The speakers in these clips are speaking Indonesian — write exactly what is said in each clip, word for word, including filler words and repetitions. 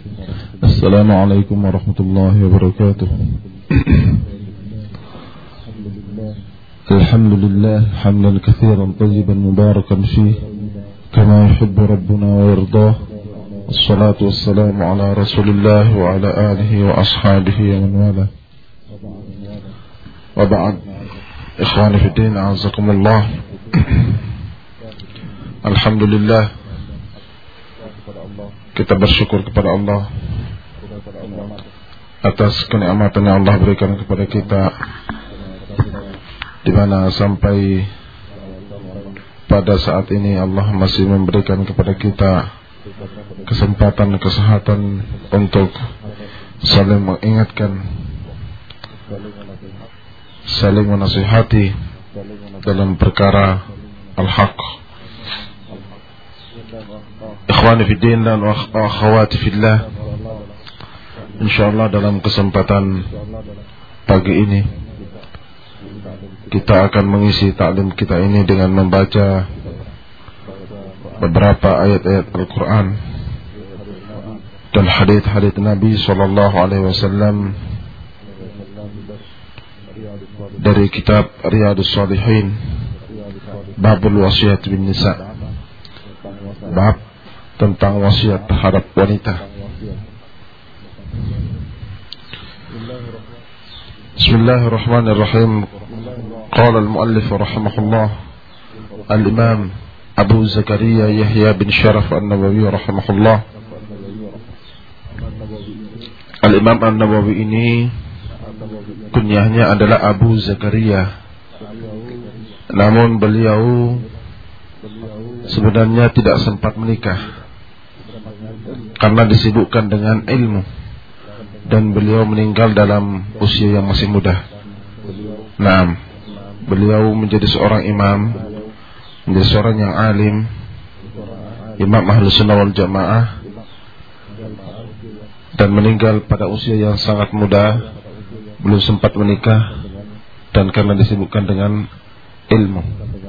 Assalamualaikum warahmatullahi wabarakatuh. Alhamdulillah hamdan katsiran tayyiban mubarakan fih kama yuhibbu rabbuna wa yardah. Wassalatu wassalamu ala Rasulillah wa ala alihi wa ashabihi wa man wala. Wa ba'd. Ikhwani fi din, a'azakumullah. Alhamdulillah, kita bersyukur kepada Allah atas kenikmatan yang Allah berikan kepada kita, di mana sampai pada saat ini Allah masih memberikan kepada kita kesempatan kesehatan untuk saling mengingatkan, saling menasihati dalam perkara al-haq. Ikhwani fiddin dan akhwati fillah, insyaallah dalam kesempatan pagi ini kita akan mengisi taklim kita ini dengan membaca beberapa ayat-ayat Al-Quran dan hadits-hadits Nabi sallallahu alaihi wasallam dari kitab Riyadhus Shalihin, Babul Wasiat bin Nisa, bab tentang wasiat terhadap wanita. Bismillahirrahmanirrahim. Qala al-muallif rahimahullah, al-imam Abu Zakaria Yahya bin Sharaf an-Nawawi rahimahullah. Al-imam an-Nawawi ini kunyahnya adalah Abu Zakaria, namun beliau sebenarnya tidak sempat menikah karena disibukkan dengan ilmu, dan beliau meninggal dalam usia yang masih muda. Nah, beliau menjadi seorang imam, menjadi seorang yang alim, imam Ahlus Sunnah wal Jamaah, dan meninggal pada usia yang sangat muda, belum sempat menikah, dan karena disibukkan dengan ilmu.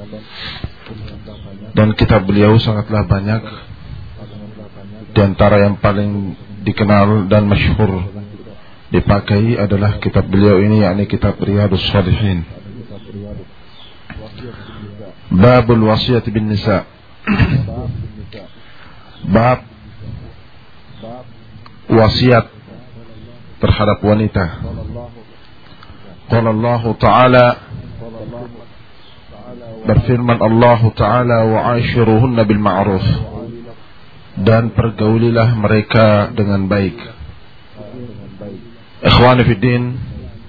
Dan kitab beliau sangatlah banyak. Di antara yang paling dikenal dan masyhur dipakai adalah kitab beliau ini, yakni kitab Riyadhus Shalihin, Babul Wasiat bin Nisa, bab wasiat terhadap wanita. Qala Allah Ta'ala, berfirman Allah Ta'ala, wa aishiruhunna bil ma'ruf, dan pergaulilah mereka dengan baik. Ikhwani fiddin,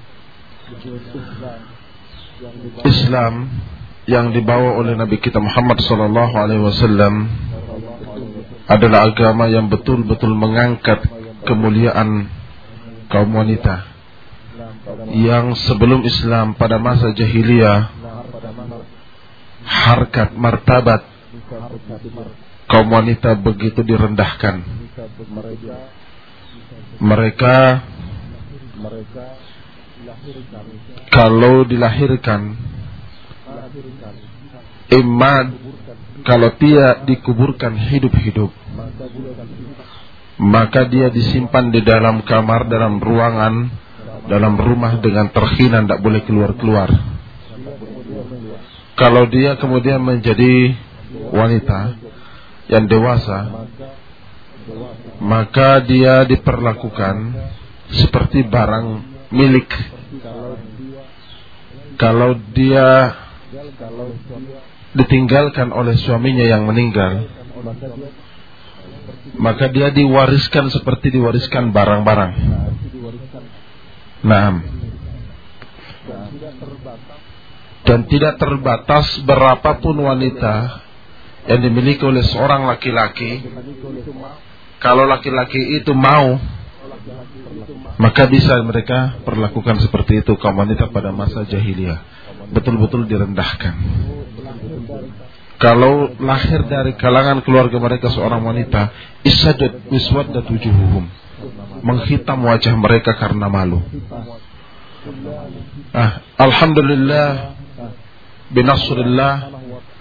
Islam yang dibawa oleh Nabi kita Muhammad sallallahu alaihi wasallam adalah agama yang betul-betul mengangkat kemuliaan kaum wanita, yang sebelum Islam pada masa jahiliyah harkat martabat kaum wanita begitu direndahkan. Mereka kalau dilahirkan, imma kalau dia dikuburkan hidup-hidup, maka dia disimpan di dalam kamar, dalam ruangan, dalam rumah dengan terhina, tidak boleh keluar-keluar. Kalau dia kemudian menjadi wanita yang dewasa, maka dia diperlakukan seperti barang milik. Kalau dia ditinggalkan oleh suaminya yang meninggal, maka dia diwariskan seperti diwariskan barang-barang. Nah, dan tidak terbatas berapapun wanita yang dimiliki oleh seorang laki-laki. Kalau laki-laki itu mau, maka bisa mereka perlakukan seperti itu kaum wanita pada masa jahiliyah, betul-betul direndahkan. Kalau lahir dari kalangan keluarga mereka seorang wanita, isadat wiswaddat wujuhuhum, menghitam wajah mereka karena malu. Ah, alhamdulillah binasrillah,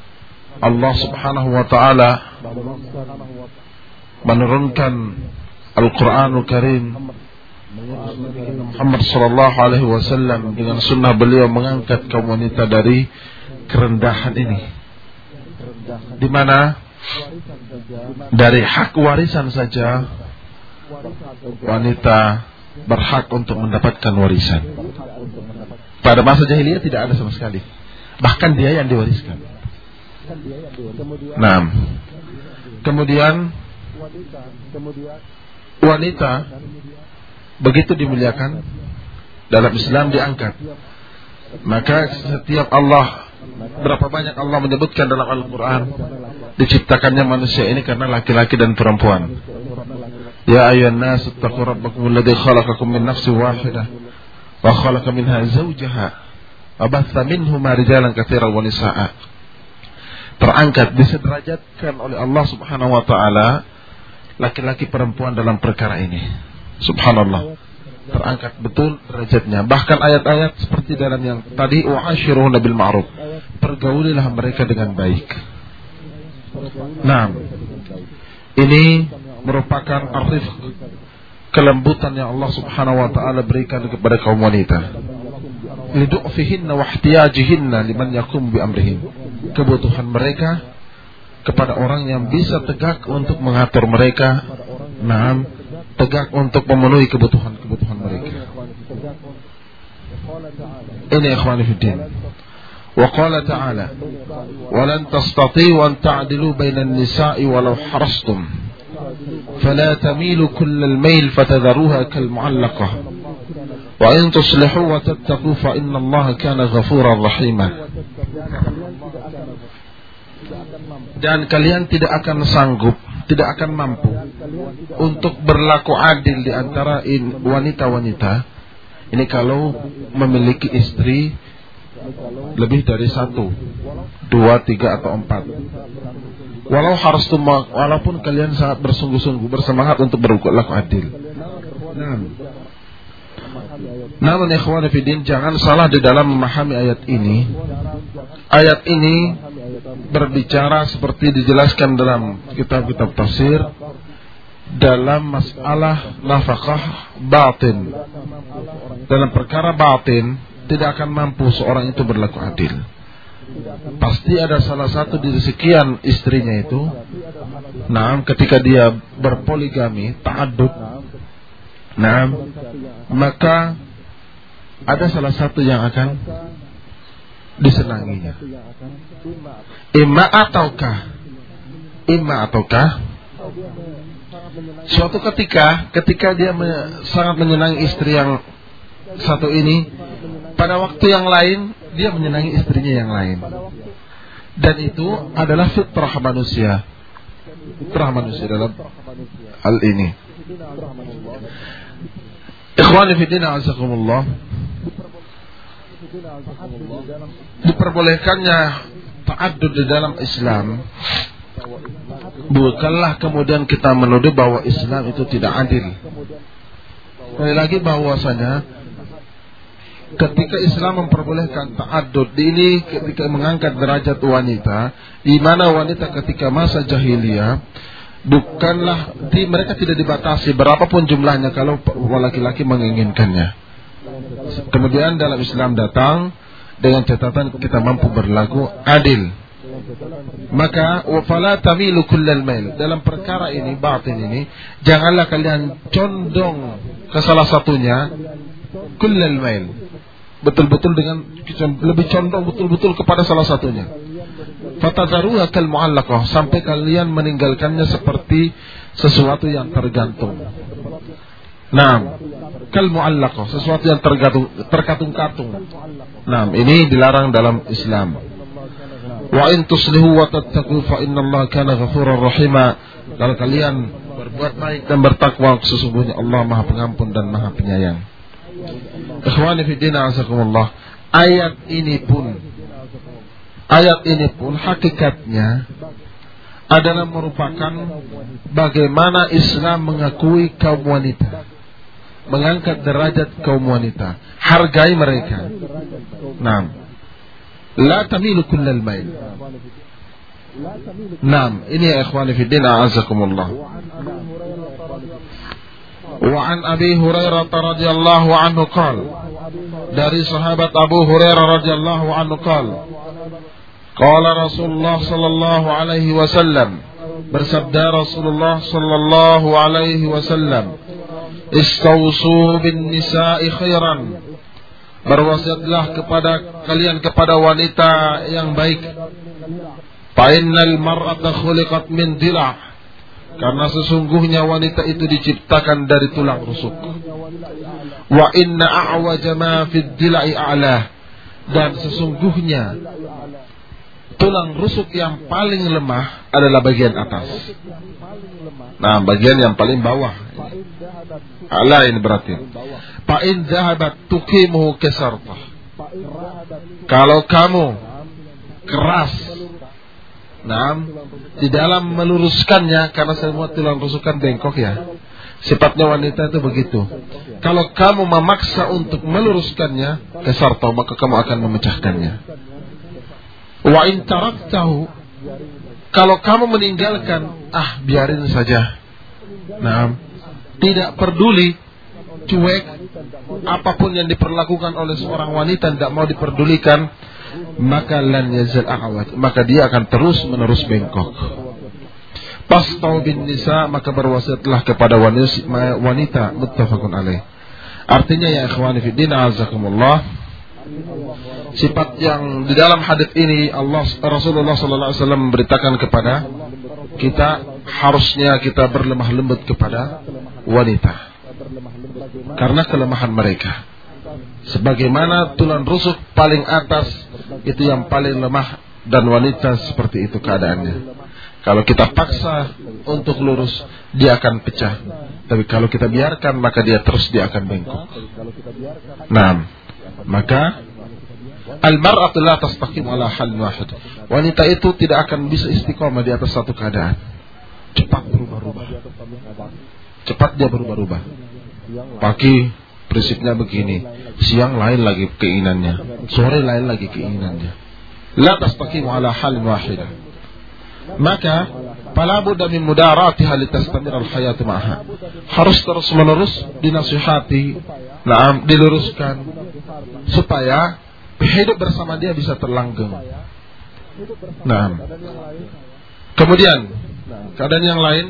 Allah subhanahu wa ta'ala menurunkan Al-Quranul Karim, Muhammad sallallahu alaihi wasallam dengan sunnah beliau mengangkat kaum wanita dari kerendahan ini, di mana dari hak warisan saja wanita berhak untuk mendapatkan warisan. Pada masa jahiliyah tidak ada sama sekali, bahkan dia yang diwariskan. Nah, kemudian wanita begitu dimuliakan dalam Islam, diangkat. Maka setiap Allah, berapa banyak Allah menyebutkan dalam Al-Quran diciptakannya manusia ini karena laki-laki dan perempuan. Ya ayyuhan nas ittaqu rabbakum alladzi khalaqakum min nafsin wahidah wa khalaqa minha zawjaha wa batha minhuma rijalan katsiran wa nisaa'a. Terangkat, disederajatkan oleh Allah Subhanahu wa taala laki-laki perempuan dalam perkara ini. Subhanallah, terangkat betul derajatnya. Bahkan ayat-ayat seperti dalam yang tadi, wa'ashiruhunna bil ma'ruf, pergaulilah mereka dengan baik. Nah, ini merupakan arif, kelembutan yang Allah Subhanahu wa taala berikan kepada kaum wanita. Lidu'fihinna wa ihtiyajihinna liman yakum bi amrihim. Kebutuhan mereka kepada orang yang bisa tegak untuk mengatur mereka. Nah, tegak untuk memenuhi kebutuhan-kebutuhan mereka. Ini ikhwani fiddin. Wa qala ta'ala, "Wa lan tastati'u an ta'dilu bainan nisa'i walau harastum, fala tamilu kullal mail fatadharuha kal mu'allaqah. Wa in tuslihu wa tattaqu fa innallaha kana ghafurar rahima." Dan kalian tidak akan sanggup, tidak akan mampu untuk berlaku adil di antara wanita-wanita ini kalau memiliki istri lebih dari satu, dua, tiga atau empat. Walau harus tumak, walaupun kalian sangat bersungguh-sungguh, bersemangat untuk berlaku adil. Nah, namun ikhwan fillah, jangan salah di dalam memahami ayat ini. Ayat ini berbicara seperti dijelaskan dalam kitab-kitab tafsir dalam masalah nafkah batin. Dalam perkara batin tidak akan mampu seorang itu berlaku adil. Pasti ada salah satu dari sekian istrinya itu. Nah, ketika dia berpoligami, ta'addud, nah, maka ada salah satu yang akan disenanginya. Imma ataukah Imma ataukah suatu ketika Ketika dia me, sangat menyenangi istri yang satu ini, pada waktu yang lain dia menyenangi istrinya yang lain. Dan itu adalah fitrah manusia, fitrah manusia dalam hal ini. Ikhwani fillah azakumullah, diperbolehkannya ta'addud di dalam Islam bukanlah kemudian kita menuduh bahwa Islam itu tidak adil. Sekali lagi bahwasanya ketika Islam memperbolehkan ta'addud ini, ketika mengangkat derajat wanita, di mana wanita ketika masa jahiliyah bukanlah di, mereka tidak dibatasi berapapun jumlahnya kalau laki-laki menginginkannya. Kemudian dalam Islam datang dengan catatan kita mampu berlaku adil. Maka wafala tamilu kullal mail, dalam perkara ini, batin ini, janganlah kalian condong ke salah satunya, kullal mail, betul-betul dengan lebih condong betul-betul kepada salah satunya. Fatadharuha kal mu'allaqah, sampai kalian meninggalkannya seperti sesuatu yang tergantung. Nah, kal mu'allaqah, sesuatu yang tergantung, terkatung-katung. Nah, ini dilarang dalam Islam. Wa in tuslihu wa tattaqu fa innallaha kana ghafurar rahima. Kalau kalian berbuat baik dan bertakwa, sesungguhnya Allah Maha Pengampun dan Maha Penyayang. Ikhwani fi din azakumullah, ayat ini pun ayat ini pun hakikatnya adalah merupakan bagaimana Islam mengakui kaum wanita, mengangkat derajat kaum wanita, hargai mereka. Nah, la tamilu kullal mail. Naam, ini ya ikhwani fi din a'azakumullah. Wa an Abi Hurairah radhiyallahu anhu qala, dari sahabat Abu Hurairah radhiyallahu anhu qala, qala Rasulullah sallallahu alaihi wasallam, bersabda Rasulullah sallallahu alaihi wasallam, istausu bin nisa'i khairan, berwasiatlah kepada kalian kepada wanita yang baik. Fa innal mar'ata khuliqat min dila', karena sesungguhnya wanita itu diciptakan dari tulang rusuk. Wa inna a'waja ma fid dila'i a'lah, dan sesungguhnya tulang rusuk yang paling lemah adalah bagian atas. Nah, bagian yang paling bawah. A'la ini berarti. Fa in dhahabat tuqimuhu kasartah. Kalau kamu keras, nah, di dalam meluruskannya, karena semua tulang rusuk kan bengkok ya. Sifatnya wanita itu begitu. Kalau kamu memaksa untuk meluruskannya, kasartah, maka kamu akan memecahkannya. Wa in taraktahu, kalau kamu meninggalkan, ah biarin saja, nah, tidak peduli, cuek, apapun yang diperlakukan oleh seorang wanita tidak mau diperdulikan, maka lan yazal a'waj, maka dia akan terus menerus bengkok. Pastau bin nisa, maka berwasiatlah kepada wanita, muttafaqun alaih. Artinya ya ikhwani fi din, azakumullah, sifat yang di dalam hadis ini Allah Rasulullah sallallahu alaihi wasallam memberitakan kepada kita, harusnya kita berlemah lembut kepada wanita karena kelemahan mereka. Sebagaimana tulang rusuk paling atas itu yang paling lemah, dan wanita seperti itu keadaannya. Kalau kita paksa untuk lurus, dia akan pecah. Tapi kalau kita biarkan, maka dia terus dia akan bengkok. Nah, maka al-mar'atu la tastaqim ala hal wahid. Wanita itu tidak akan bisa istiqomah di atas satu keadaan. Cepat berubah-ubah. Cepat dia berubah-ubah. Pagi prinsipnya begini, siang lain lagi keinginannya, sore lain lagi keinginannya. La tastaqim ala hal wahid. Maka fala budda min mudaratiha litastamir al-hayat ma'aha. Harus terus-menerus dinasihati, na'am, diluruskan supaya hidup bersama dia bisa terlanggeng. Nah, kemudian keadaan yang lain,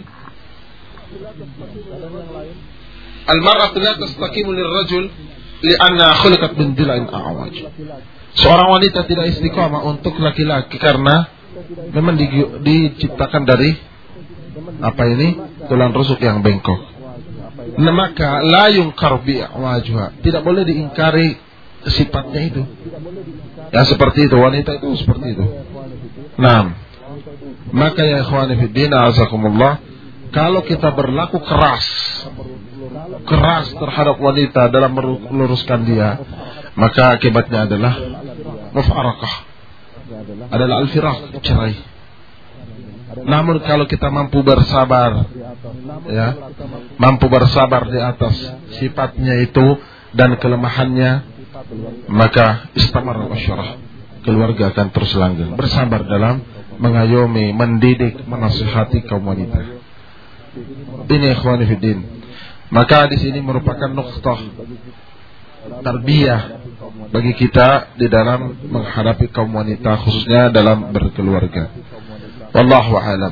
al-mar'atu la tastaqimu lirrajul li'anna khuliqat min dila'in a'waj. Seorang wanita tidak istiqamah untuk laki-laki karena memang di, diciptakan dari apa ini? Tulang rusuk yang bengkok. Nah, maka la yunkar bi'awajha, tidak boleh diingkari sifatnya itu. Ya seperti itu, wanita itu seperti itu. Nah, maka ya ikhwani fi din, azakumullah, kalau kita berlaku keras keras terhadap wanita dalam meluruskan dia, maka akibatnya adalah mufarakah, adalah al-firaq, cerai. Namun kalau kita mampu bersabar, ya, mampu bersabar di atas sifatnya itu dan kelemahannya, maka istamar al-asyarah, keluarga akan terus langgeng, bersabar dalam mengayomi, mendidik, menasihati kaum wanita. Ini ikhwani fiddin. Maka di sini merupakan nuqtah tarbiyah bagi kita di dalam menghadapi kaum wanita, khususnya dalam berkeluarga. Wallahu a'lam.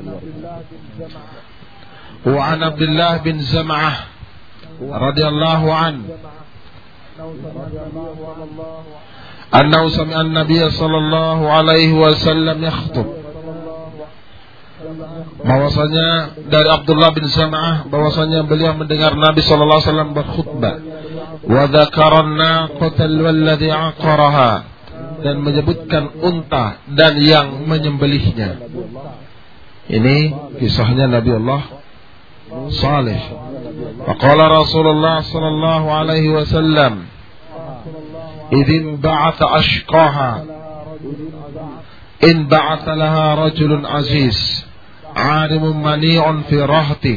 Wa an Abdullah bin Zam'ah radhiyallahu an annahu sami'a an-nabiy sallallahu alaihi wasallam yakhutub, bahwasanya dari Abdullah bin Zam'ah bahwasanya beliau mendengar Nabi sallallahu alaihi wasallam berkhutbah, wa dzakarna qatal walladhi aqaraha, dan menyebutkan unta dan yang menyembelihnya. Ini kisahnya Nabi Allah Salih. Faqala Rasulullah sallallahu alaihi wasallam, idzin ba'atha ashqaha in ba'atha laha rajulun aziz عالم منيع في رهته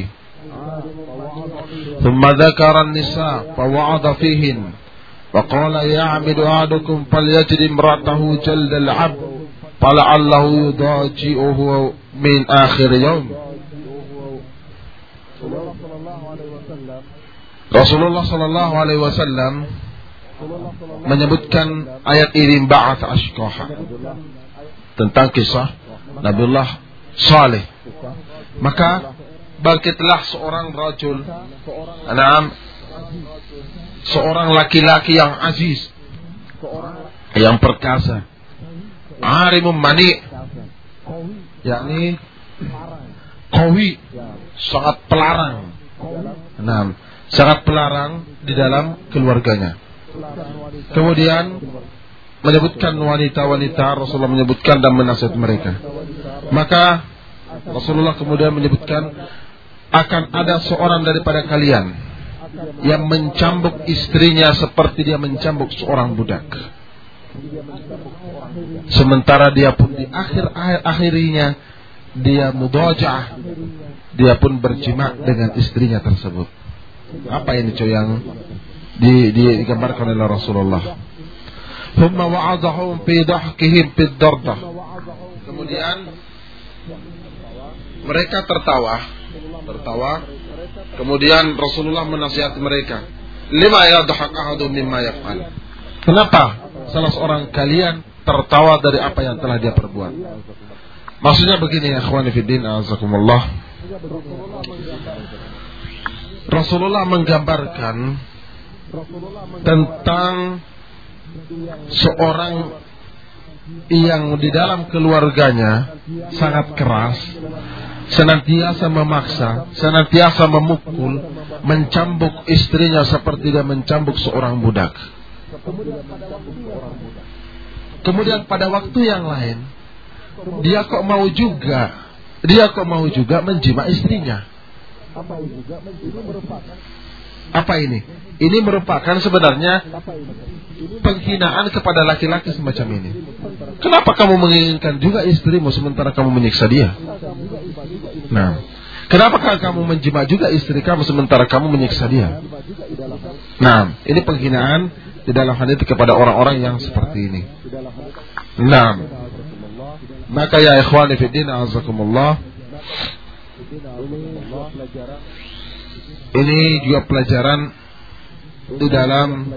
ثم ذكر النساء فوعظ فيهن وقال يعمد أحدكم فليجد امرأته جلد العبد فلعله يضاجئه من آخر يوم. Rasulullah sallallahu alaihi wasallam menyebutkan ayat ini ba'ats ashqaha tentang kisah Nabiullah Saleh. Maka bangkitlah seorang rajul, anam, seorang laki-laki yang aziz, yang perkasa, arimun mani, yakni qawi, sangat pelarang. Nah, sangat pelarang di dalam keluarganya. Kemudian menyebutkan wanita-wanita, Rasulullah menyebutkan dan menasihat mereka. Maka Rasulullah kemudian menyebutkan akan ada seorang daripada kalian yang mencambuk istrinya seperti dia mencambuk seorang budak. Sementara dia pun di akhir akhirinya dia mudajah, dia pun berjima dengan istrinya tersebut. Apa ini coy yang di, di, digambarkan oleh Rasulullah? Thumma wa'adhahum fi dahkihim fi dardah. Kemudian mereka tertawa, tertawa. Kemudian Rasulullah menasihati mereka, lima yadhak ahadun mimma yaf'al. Kenapa salah seorang kalian tertawa dari apa yang telah dia perbuat? Maksudnya begini ya ikhwani fiddin, azakumullah. Rasulullah menggambarkan tentang seorang yang di dalam keluarganya sangat keras, senantiasa memaksa, senantiasa memukul, mencambuk istrinya seperti dia mencambuk seorang budak. Kemudian pada waktu yang lain, dia kok mau juga, dia kok mau juga menjima istrinya. Apa ini? Ini merupakan sebenarnya penghinaan kepada laki-laki semacam ini. Kenapa kamu menginginkan juga istrimu sementara kamu menyiksa dia? Nah, kenapa kamu menjima juga istri kamu sementara kamu menyiksa dia? Nah, ini penghinaan di dalam hal itu kepada orang-orang yang seperti ini. Nah, maka ya ikhwani fiddin azakumullah, ini juga pelajaran di dalam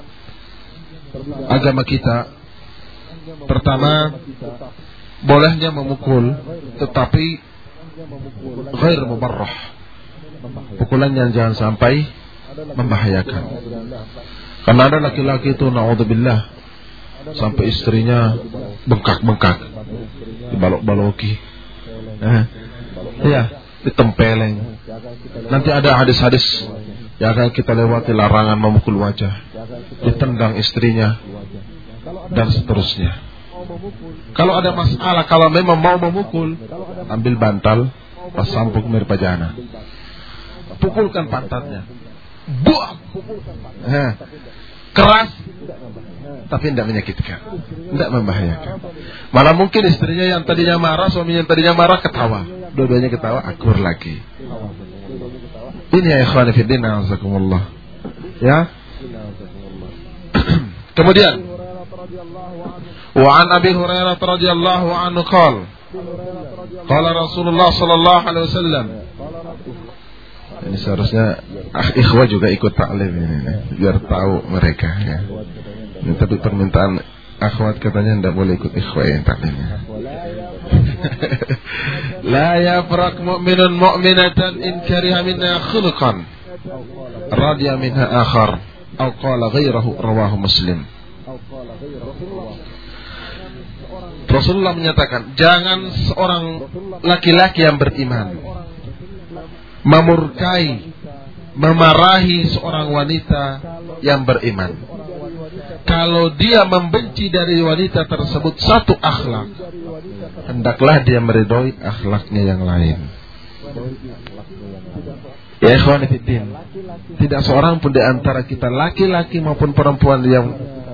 agama kita. Pertama, bolehnya memukul, tetapi ghair mubarrah. Pukulan yang jangan sampai membahayakan. Karena ada laki-laki itu na'udzubillah sampai istrinya bengkak-bengkak, dibalok-baloki, eh, ya, ditempeleng. Nanti ada hadis-hadis yang akan kita lewati, larangan memukul wajah, ditendang istrinya, dan seterusnya. Kalau ada masalah, kalau memang mau memukul, ambil bantal, pas sampuk mirpajana, pukulkan pantatnya, buak, eh, keras, tapi tidak menyakitkan, tidak membahayakan. Malah mungkin istrinya yang tadinya marah, suaminya yang tadinya marah ketawa, dua-duanya ketawa, akur lagi. Ini ya ikhwan fillah, azakumullah. Ya. Kemudian, wa an Abi Hurairah radhiyallahu anhu qala, qala Rasulullah sallallahu alaihi wasallam. Ini seharusnya ah, ikhwah juga ikut taklim ini, ini biar tahu mereka ya. Ini, tapi permintaan akhwat katanya tidak boleh ikut ikhwah yang taklimnya. La yafraq mu'minun mu'minatan in kariha minha khuluqan radiya minha akhar atau qala ghairahu, rawahu Muslim. Rasulullah menyatakan, jangan seorang laki-laki yang beriman memurkai, memarahi seorang wanita yang beriman. Kalau dia membenci dari wanita tersebut satu akhlak, hendaklah dia meridhoi akhlaknya yang lain. Ya ikhwan fillah, tidak seorang pun di antara kita, laki-laki maupun perempuan, yang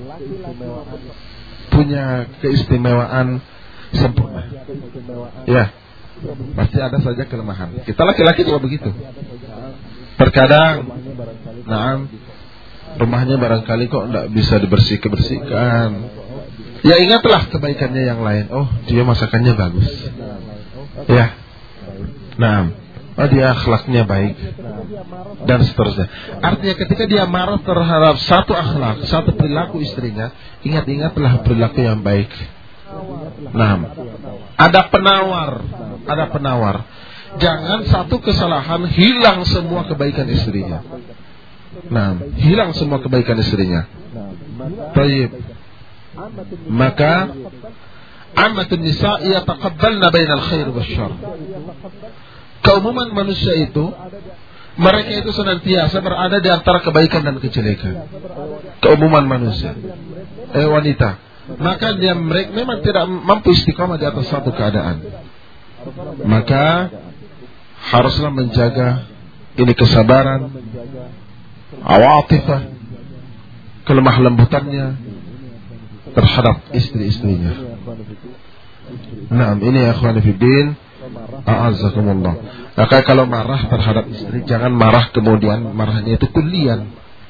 punya keistimewaan sempurna. Ya, pasti ada saja kelemahan. Kita laki-laki juga begitu. Terkadang, nah, rumahnya barangkali kok tidak bisa dibersih-bersihkan. Ya ingatlah kebaikannya yang lain. Oh, dia masakannya bagus. Ya. Nah, Oh, dia akhlaknya baik dan seterusnya. Artinya ketika dia marah terhadap satu akhlak, satu perilaku istrinya, ingat-ingatlah perilaku yang baik. Nah, ada penawar, ada penawar. Jangan satu kesalahan hilang semua kebaikan istrinya. Nah, hilang semua kebaikan istrinya. Baik. Maka ammatun nisa yataqabbalna bainal khair wasyarr. Keumuman manusia itu, mereka itu senantiasa berada di antara kebaikan dan kejelekan. Keumuman manusia, eh wanita, maka dia mereka memang tidak mampu istiqamah di atas satu keadaan. Maka haruslah menjaga ini kesabaran, awatifah, kelemah lembutannya terhadap istri-istrinya. Nah, ini ya akhwani fiddin, a'azzakumullah. Maka kalau marah terhadap istri, jangan marah kemudian marahnya itu kullian,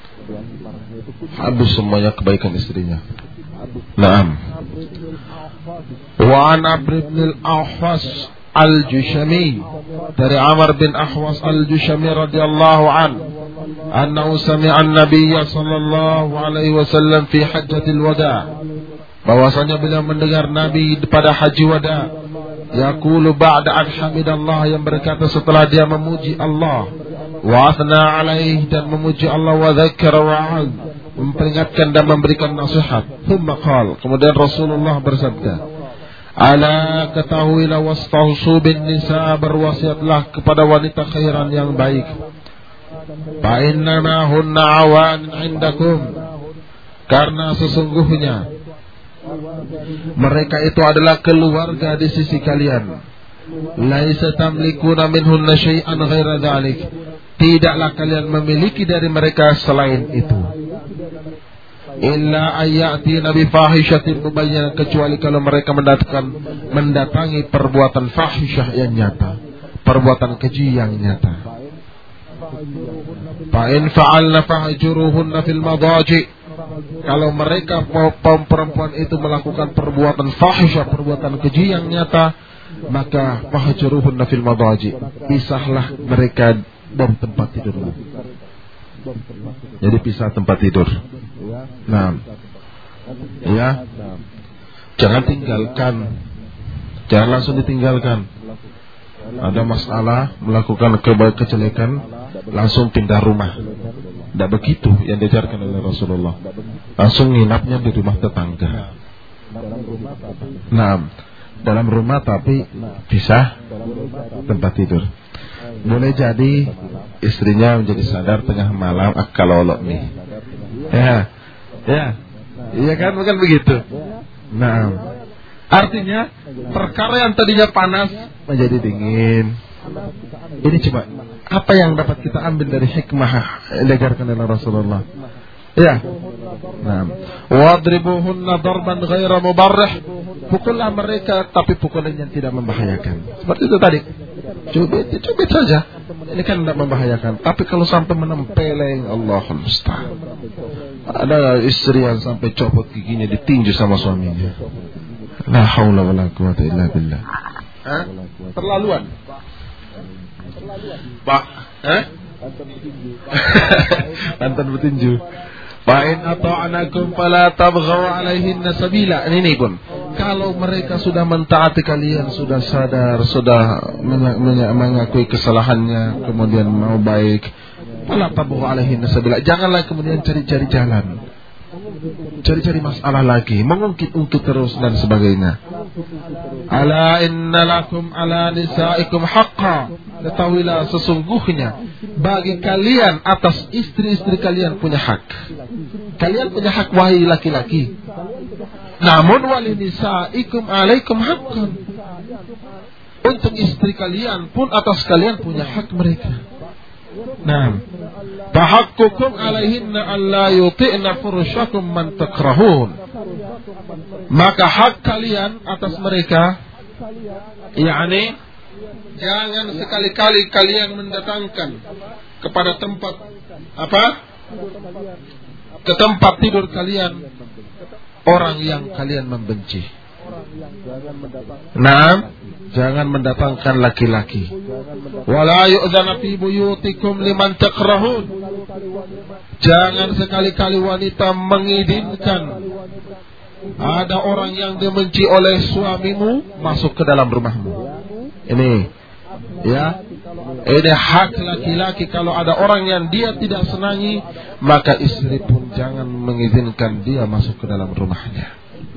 habis semuanya kebaikan istrinya. Naam. Wa an Amr bin al-Ahwas al-Jushami, dari Amr bin Ahwas al-Jushami radhiyallahu an, annahu sami'a an-nabiy sallallahu alaihi wasallam fi hajjatil wada', bahwasanya beliau mendengar Nabi pada haji wada, yaqulu ba'da an hamidallah, yang berkata setelah dia memuji Allah, wa athna alaih, dan memuji Allah, wa dzakara wa'ad, memperingatkan dan memberikan nasihat. Thumma qala, kemudian Rasulullah bersabda, ala ketahuilah wastausu bin nisa, berwasiatlah kepada wanita khairan yang baik. Fa innama hunna awan indakum, karena sesungguhnya mereka itu adalah keluarga di sisi kalian. Laisa tamlikuna minhunna syai'an ghaira dzalik, tidaklah kalian memiliki dari mereka selain itu. Illa ayati nabi fahishatin mubayyinah, kecuali kalau mereka mendatangkan mendatangi perbuatan fahisyah yang nyata, perbuatan keji yang nyata. Fa in fa'alna fahjuruhunna fil madaji, kalau mereka perempuan itu melakukan perbuatan fahisyah, perbuatan keji yang nyata, maka fahjuruhunna fil madaji, pisahlah mereka dari tempat tidurmu. Jadi pisah tempat tidur. Nah, ya, jangan tinggalkan, jangan langsung ditinggalkan. Ada masalah, melakukan kejelekan, langsung pindah rumah. Tidak begitu yang diajarkan oleh Rasulullah. Langsung nginapnya di rumah tetangga. Nah, dalam rumah tapi pisah tempat tidur. Boleh jadi istrinya menjadi sadar tengah malam, akal olok nih. Ya, ya, iya kan, bukan begitu. Nah, artinya perkara yang tadinya panas menjadi dingin. Ini coba, apa yang dapat kita ambil dari hikmah yang diajarkan oleh Rasulullah? Ya. Nah, wadribuhunna darban ghaira mubarrih, pukullah mereka tapi pukulan yang tidak membahayakan. Seperti itu tadi. Cubit, cubit saja. Ini kan tidak membahayakan. Tapi kalau sampai menempeleng, Allahul musta'an. Ada istri yang sampai copot giginya ditinju sama suaminya. La haula wala quwata illa billah. Hah? Terlaluan. Pak, eh? Mantan bertinju. Fa'in ata'anakum fala tabghaw 'alaihinna sabila. Ini pun, kalau mereka sudah mentaati kalian, sudah sadar, sudah mengakui kesalahannya, kemudian mau baik, fala tabghaw 'alaihinna sabila. Janganlah kemudian cari-cari jalan, cari-cari masalah lagi, mengungkit-ungkit terus dan sebagainya. Ala inna lakum ala nisaikum haqqan, ketahuilah sesungguhnya bagi kalian atas istri-istri kalian punya hak. Kalian punya hak wahai laki-laki. Namun wali nisaikum alaikum haqqan, untuk istri kalian pun atas kalian punya hak mereka. Nah, fahaqqukum alaihinna alla yuti'na furushakum man takrahun, maka hak kalian atas mereka, yakni jangan sekali-kali kalian mendatangkan kepada tempat apa? Ke tempat tidur kalian orang yang kalian membenci. Nah, jangan mendatangkan laki-laki Wala yu'dzana fi buyutikum liman takrahun. Jangan sekali-kali wanita mengizinkan ada orang yang dibenci oleh suamimu masuk ke dalam rumahmu. Ini, ya, ini hak laki-laki. Kalau ada orang yang dia tidak senangi, maka istri pun jangan mengizinkan dia masuk ke dalam rumahnya.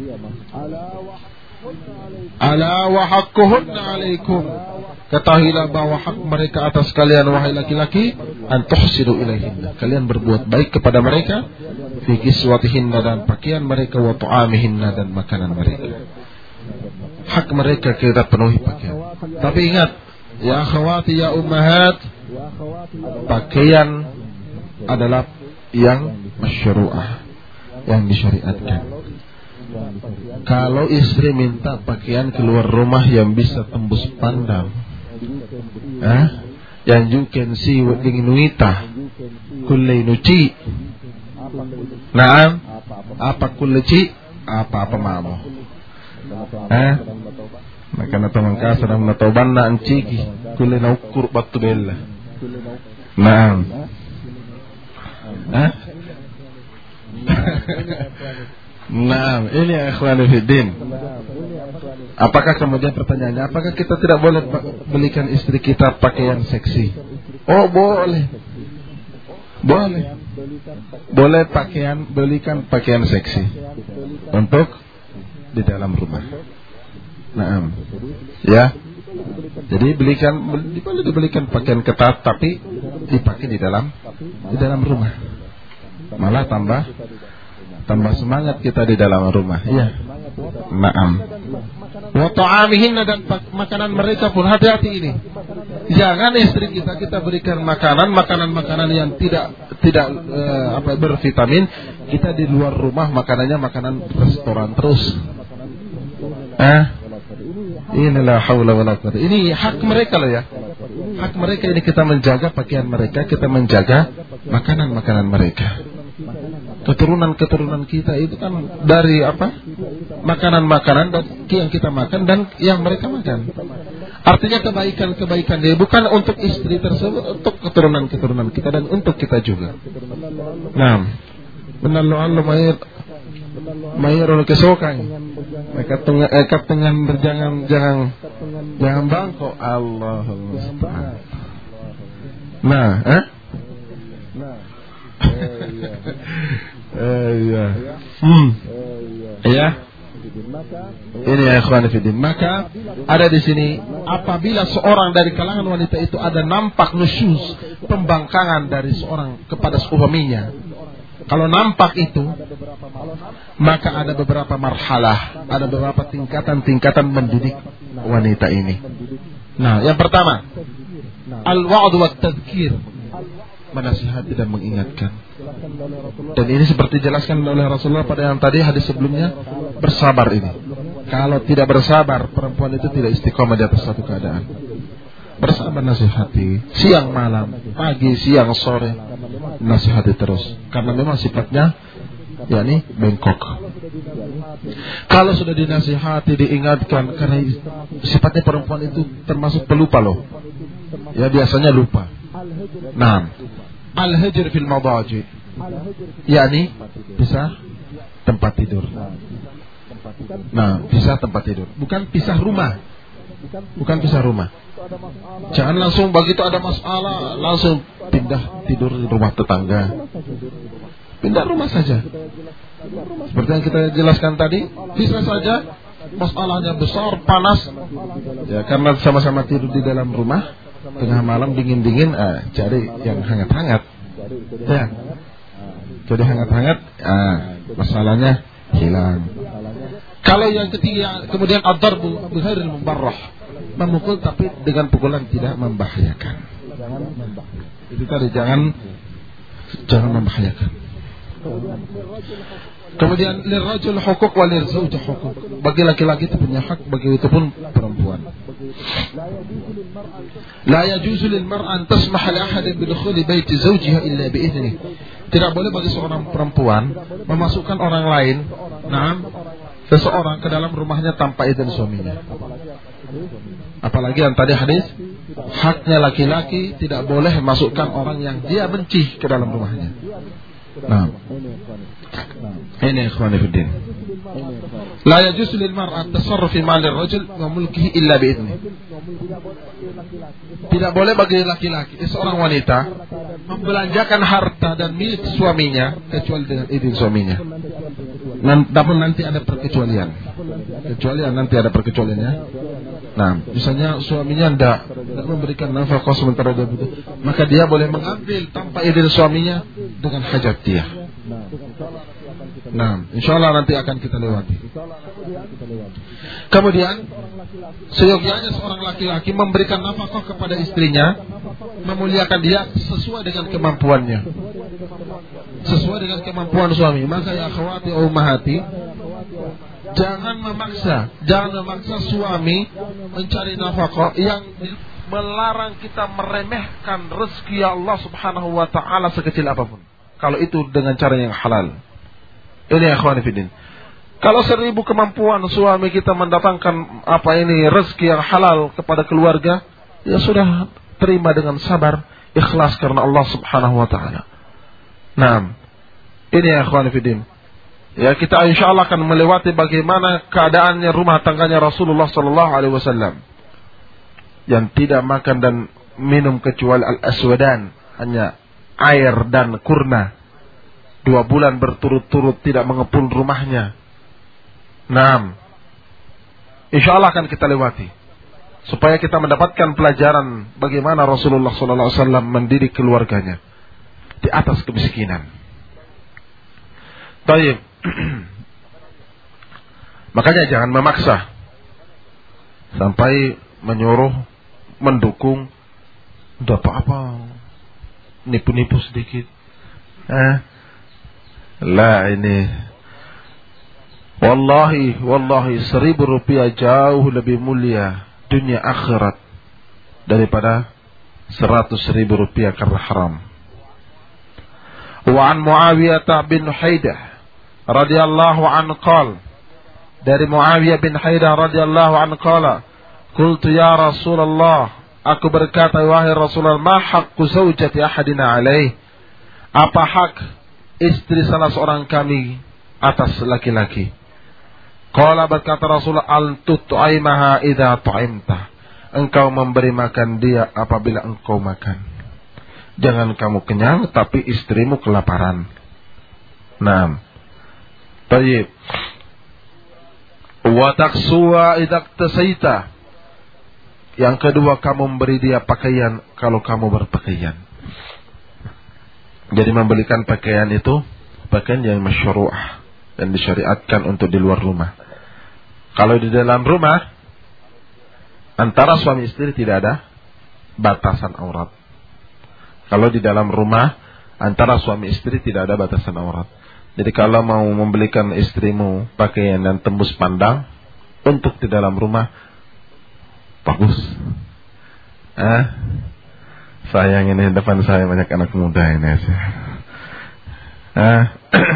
Ala wa haqquhunna alaikum. Ketahuilah bahwa hak mereka atas kalian wahai laki-laki, an tuhsinu ilaihinna. Kalian berbuat baik kepada mereka, fi kiswatihinna, dan pakaian mereka, wa tu'amihinna, dan makanan mereka. Hak mereka kita penuhi pakaian. Tapi ingat, ya akhwati ya ummahat, pakaian adalah yang masyru'ah, yang disyariatkan. Kalau istri minta pakaian keluar rumah yang bisa tembus pandang, eh? yang you can see dengan nuita, kullay nuci, naam, apa kulleci, apa-apa mamo, eh? Maka na tamangka sedang natoban na ang chiki, kullay na ukur batu bella, naam, eh? Nah, ini ya ikhwani fiddin. Apakah kemudian pertanyaannya, apakah kita tidak boleh belikan istri kita pakaian seksi? Oh, boleh. Boleh. Boleh pakaian, belikan pakaian seksi untuk di dalam rumah. Nah, ya. Jadi belikan, boleh dibelikan pakaian ketat, tapi dipakai di dalam di dalam rumah. Malah tambah tambah semangat kita di dalam rumah. Iya. Naam. Wa ta'amihinna, dan makanan mereka pun hati-hati ini. Jangan istri kita kita berikan makanan makanan-makanan yang tidak tidak uh, apa bervitamin, kita di luar rumah makanannya makanan restoran terus. Eh? Inilah haula wala quwwata. Ini hak mereka loh ya. Hak mereka ini, kita menjaga pakaian mereka, kita menjaga makanan-makanan mereka. Keturunan-keturunan kita itu kan dari apa? Makanan-makanan dan yang kita makan dan yang mereka makan. Artinya kebaikan-kebaikan dia bukan untuk istri tersebut, untuk keturunan-keturunan kita dan untuk kita juga. Nah, benar lo Allah mayar mayarul kesokan. Mereka tengah ekat tengah berjangan jangan jangan bangkok Allahumma. Nah, eh? Eh, ya. Hmm. Ya. Ini ya ikhwan fillah. Maka ada di sini, apabila seorang dari kalangan wanita itu ada nampak nusyuz, pembangkangan dari seorang kepada suaminya. Kalau nampak itu, maka ada beberapa marhalah, ada beberapa tingkatan-tingkatan mendidik wanita ini. Nah, yang pertama, al-wa'd wa tadhkir, menasihati dan mengingatkan. Dan ini seperti dijelaskan oleh Rasulullah pada yang tadi hadis sebelumnya, bersabar ini. Kalau tidak bersabar, perempuan itu tidak istiqomah di atas satu keadaan. Bersabar, nasihati siang malam, pagi, siang, sore, nasihati terus. Karena memang sifatnya yakni bengkok. Kalau sudah dinasihati, diingatkan, karena sifatnya perempuan itu termasuk pelupa loh. Ya, biasanya lupa. Nah, al-hajr fil madaji, yakni pisah tempat tidur. Nah, pisah tempat tidur, bukan pisah rumah. Bukan pisah rumah. Jangan langsung begitu ada masalah langsung pindah tidur di rumah tetangga. Pindah rumah saja. Seperti yang kita jelaskan tadi, bisa saja masalahnya besar, panas. Ya, karena sama-sama tidur di dalam rumah, tengah malam dingin-dingin, ah, cari yang hangat-hangat. Ya. Jadi hangat-hangat, ah, masalahnya hilang. Kalau yang ketiga, kemudian ad-darbu bi ghairil mubarrah, memukul tapi dengan pukulan tidak membahayakan. Itu tadi, jangan jangan membahayakan. Kemudian lirrajul hukuk wa lirzauj hukuk. Bagi laki-laki itu punya hak, bagi itu pun perempuan. La yajuzu lil mar'an tasmah li ahadin bi dukhuli baiti zawjiha illa bi idzni. Tidak boleh bagi seorang perempuan memasukkan orang lain, nah, seseorang ke dalam rumahnya tanpa izin suaminya. Apalagi yang tadi hadis haknya laki-laki tidak boleh masukkan orang yang dia benci ke dalam rumahnya. Nah, ini ikhwani fiddin. La yajuzu lil mar'at tasarruf fi mali ar-rajul wa mulkihi illa bi idzni. Tidak boleh bagi laki-laki, seorang wanita, membelanjakan harta dan milik suaminya kecuali dengan izin suaminya. Namun nanti ada perkecualian. Kecualian nanti ada perkecualiannya. Nah, misalnya suaminya tidak tidak memberikan nafkah sementara dia butuh, maka dia boleh mengambil tanpa izin suaminya dengan hajat dia. Nah, insyaallah nanti akan kita lewati. Kemudian, seyogyanya seorang laki-laki memberikan nafkah kepada istrinya, memuliakan dia sesuai dengan kemampuannya, sesuai dengan kemampuan suami. Maka ya akhwati ummahati, jangan memaksa, jangan memaksa suami mencari nafkah yang melarang kita meremehkan rezeki Allah Subhanahu wa taala sekecil apapun. Kalau itu dengan cara yang halal. Ini ya ikhwan fillah. Kalau seribu kemampuan suami kita mendatangkan apa ini rezeki yang halal kepada keluarga, ya sudah, terima dengan sabar, ikhlas karena Allah Subhanahu wa taala. Nah, ini ya ikhwan fillah. Ya, kita insyaallah akan melewati bagaimana keadaannya rumah tangganya Rasulullah sallallahu alaihi wasallam yang tidak makan dan minum kecuali al-aswadan, hanya air dan kurna. Dua bulan berturut-turut tidak mengepul rumahnya. Nah, insyaallah akan kita lewati supaya kita mendapatkan pelajaran bagaimana Rasulullah sallallahu alaihi wasallam mendidik keluarganya di atas kemiskinan. Baik. Makanya jangan memaksa sampai menyuruh, mendukung, udah apa-apa, nipu-nipu sedikit. Eh, lah ini, wallahi, wallahi seribu rupiah jauh lebih mulia dunia akhirat daripada seratus ribu rupiah karena haram. Wa an Muawiyah bin Haidah radhiyallahu anhu qala, dari Muawiyah bin Haidah radhiyallahu anhu qala, qultu ya Rasulullah, aku berkata wahai Rasulullah, ma haqqu zawjati ahadina alaih, apa hak istri salah seorang kami atas laki-laki? Qala, berkata Rasulullah, al tut'aimaha idza tu'imta, engkau memberi makan dia apabila engkau makan. Jangan kamu kenyang tapi istrimu kelaparan. Naam. Baik. Wa taksuwa idza tasaita, yang kedua kamu memberi dia pakaian kalau kamu berpakaian. Jadi membelikan pakaian itu pakaian yang masyru'ah dan disyariatkan untuk di luar rumah. Kalau di dalam rumah antara suami istri tidak ada batasan aurat. Kalau di dalam rumah antara suami istri tidak ada batasan aurat. Jadi kalau mau membelikan istrimu pakaian yang tembus pandang untuk di dalam rumah, bagus. Eh? Sayang ini depan saya banyak anak muda ini. Eh?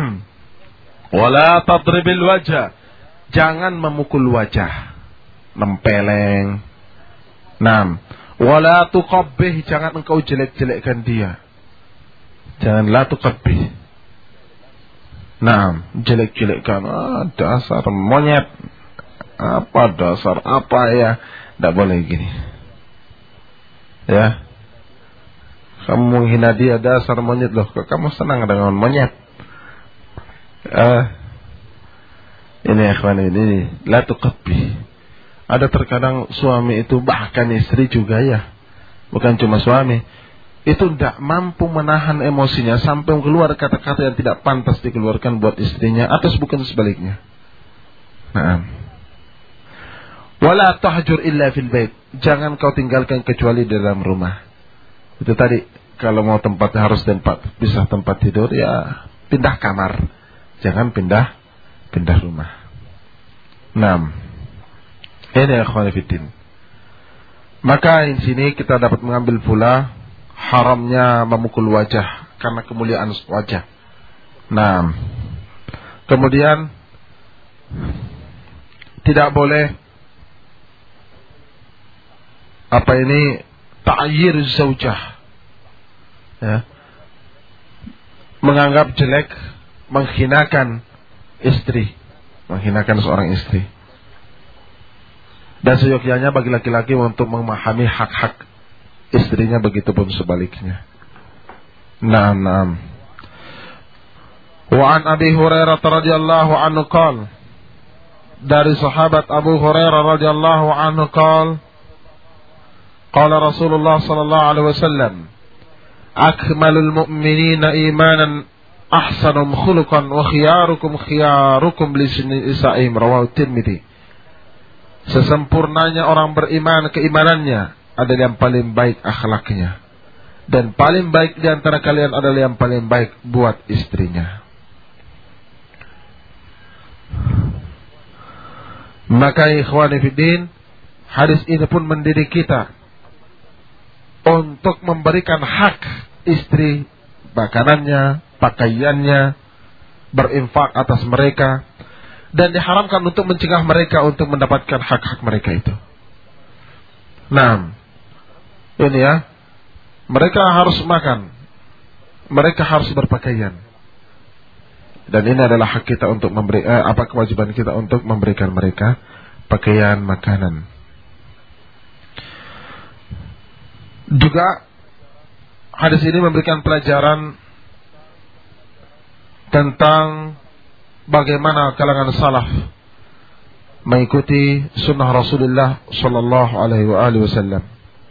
Wala tadribil wajah, jangan memukul wajah, nempeleng. Nam. Wala tuqabbih, jangan engkau jelek-jelekkan dia. Jangan la tuqabbih. Nam, jelek-jelekkan, ah, dasar monyet. Apa dasar apa ya? Tidak boleh gini. Ya. Kamu menghina dia, dasar monyet loh. Kamu senang dengan monyet. Uh, ini ikhwan ini la tuqabbi. Ada terkadang suami itu, bahkan istri juga ya, bukan cuma suami, itu tidak mampu menahan emosinya sampai keluar kata-kata yang tidak pantas dikeluarkan buat istrinya, atau bukan sebaliknya. Nah, wala tahjur illa fil bait, jangan kau tinggalkan kecuali di dalam rumah. Itu tadi, kalau mau tempat harus tempat bisa tempat tidur, ya pindah kamar, jangan pindah pindah rumah. Enam. Ini akhwani fiddin. Maka di sini kita dapat mengambil pula haramnya memukul wajah karena kemuliaan wajah. Nah, kemudian tidak boleh apa ini ta'yir zaujah, ya, menganggap jelek, menghinakan istri, menghinakan seorang istri. Dan seyogyanya bagi laki-laki untuk memahami hak-hak istrinya, begitupun sebaliknya. Naam, naam. Wa an Abi Hurairah radhiyallahu anhu qala, dari sahabat Abu Hurairah radhiyallahu anhu qala, qala Rasulullah sallallahu alaihi wasallam, akmalul mu'minina imanan ahsanum khuluqan wa khiyarukum khiyarukum li nisa'ihim, rawahu Tirmidzi. Sesempurnanya orang beriman keimanannya adalah yang paling baik akhlaknya, dan paling baik di antara kalian adalah yang paling baik buat istrinya. Maka ikhwani fiddin, hadis ini pun mendidik kita untuk memberikan hak istri, makanannya, pakaiannya, berinfak atas mereka, dan diharamkan untuk mencegah mereka untuk mendapatkan hak-hak mereka itu. Nah, ini ya, mereka harus makan, mereka harus berpakaian, dan ini adalah hak kita untuk memberi, eh, apa kewajiban kita untuk memberikan mereka pakaian, makanan. Juga hadis ini memberikan pelajaran tentang bagaimana kalangan salaf mengikuti sunnah Rasulullah sallallahu alaihi wasallam.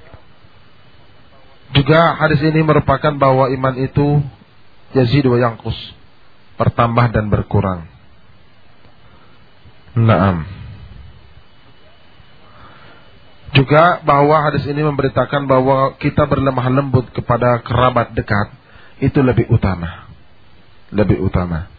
Juga hadis ini merupakan bahwa iman itu yazid wa yanqus, bertambah dan berkurang. Naam. Juga bahwa hadis ini memberitakan bahwa kita berlemah lembut kepada kerabat dekat itu lebih utama. Lebih utama.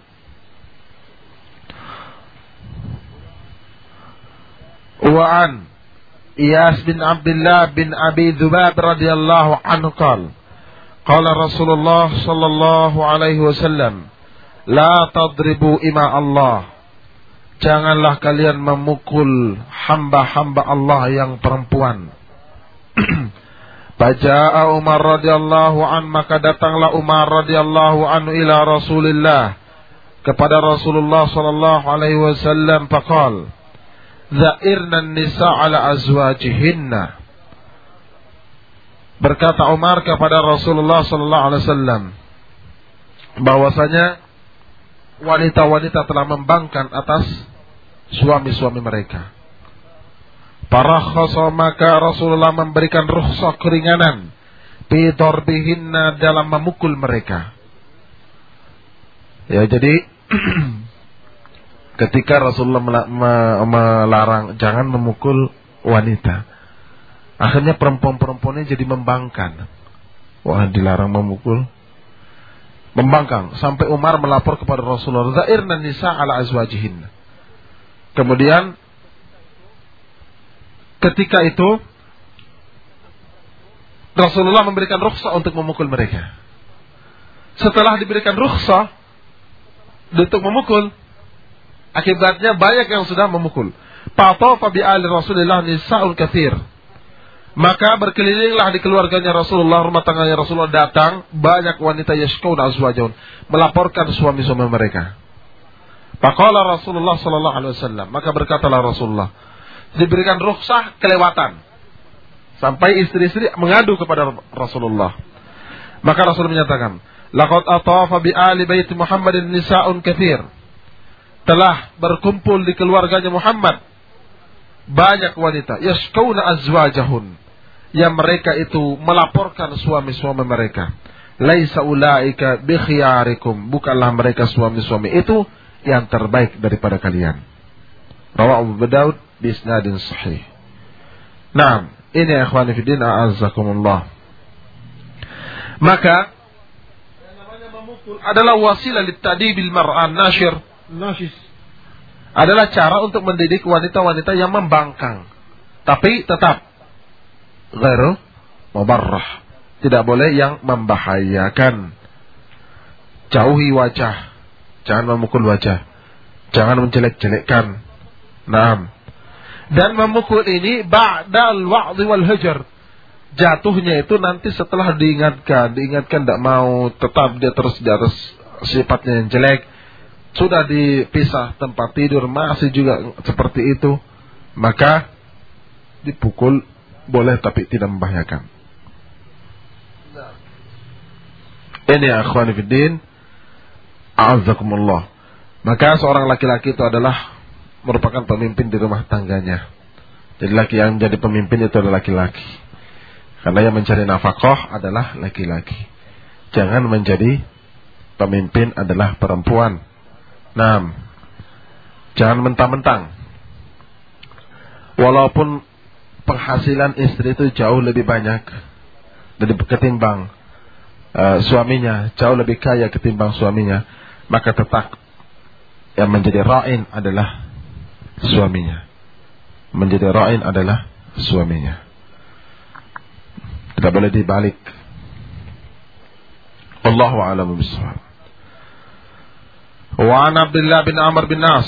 Wa'an Iyas bin Abdullah bin Abi Dzubab radhiyallahu anhu qala, qala Rasulullah sallallahu alaihi wasallam, la tadribu ima Allah, janganlah kalian memukul hamba-hamba Allah yang perempuan. Baja'a Umar radhiyallahu an, maka datanglah Umar radhiyallahu anhu ila Rasulillah, kepada Rasulullah sallallahu alaihi wasallam, faqal, za'irna nisa ala azwajihinna. Berkata Umar kepada Rasulullah sallallahu alaihi wasallam bahwasanya wanita-wanita telah membangkang atas suami-suami mereka. Para khasa, maka Rasulullah memberikan rukhsah keringanan fi darbihinna, dalam memukul mereka. Ya, jadi ketika Rasulullah melarang jangan memukul wanita, akhirnya perempuan-perempuannya jadi membangkang. Wah, dilarang memukul, membangkang, sampai Umar melapor kepada Rasulullah, za'irna nisa ala azwajihin. Kemudian ketika itu Rasulullah memberikan rukhsah untuk memukul mereka. Setelah diberikan rukhsah untuk memukul, akibatnya banyak yang sudah memukul. Fatafa bi ali Rasulillah nisa'un katsir. Maka berkelilinglah di keluarganya Rasulullah, rumah tangganya Rasulullah, datang banyak wanita yashkauna azwajahun, melaporkan suami-suami mereka. Faqala Rasulullah sallallahu alaihi wasallam, maka berkatalah Rasulullah, diberikan rukhsah kelewatan sampai istri-istri mengadu kepada Rasulullah. Maka Rasul menyatakan, laqad atafa bi ali bait Muhammadin nisa'un katsir. Telah berkumpul di keluarganya Muhammad banyak wanita yashkauna azwajahun, yang mereka itu melaporkan suami-suami mereka. Laisa ulaika bi khiyarikum, bukanlah mereka suami-suami itu yang terbaik daripada kalian. Rawahu Abu Daud bi isnadin sahih. Naam, ini ikhwani fi din, a'azzakumullah. Maka yang namanya memukul adalah wasilah litadibil mar'an nashir nashis, adalah cara untuk mendidik wanita-wanita yang membangkang, tapi tetap ghairu mubarrah, tidak boleh yang membahayakan. Jauhi wajah, jangan memukul wajah, jangan menjelek-jelekkan. Naam. Dan memukul ini ba'dal wa'dhi wal hajar, jatuhnya itu nanti setelah diingatkan, diingatkan tidak mau, tetap dia terus di atas sifatnya yang jelek. Sudah dipisah tempat tidur masih juga seperti itu, maka dipukul boleh tapi tidak membahayakan. Ini ya akhwani fiddin, a'azzakumullah. Maka seorang laki-laki itu adalah merupakan pemimpin di rumah tangganya. Jadi laki yang jadi pemimpin itu adalah laki-laki. Karena yang mencari nafkah adalah laki-laki. Jangan menjadi pemimpin adalah perempuan. Nah, jangan mentang-mentang. Walaupun penghasilan istri itu jauh lebih banyak dari ketimbang Uh, suaminya, jauh lebih kaya ketimbang suaminya, maka tetap yang menjadi ra'in adalah suaminya. Menjadi ra'in adalah suaminya. Tidak boleh dibalik. Wallahu a'lam bishawab. Wa an Abdullah bin Amr bin As.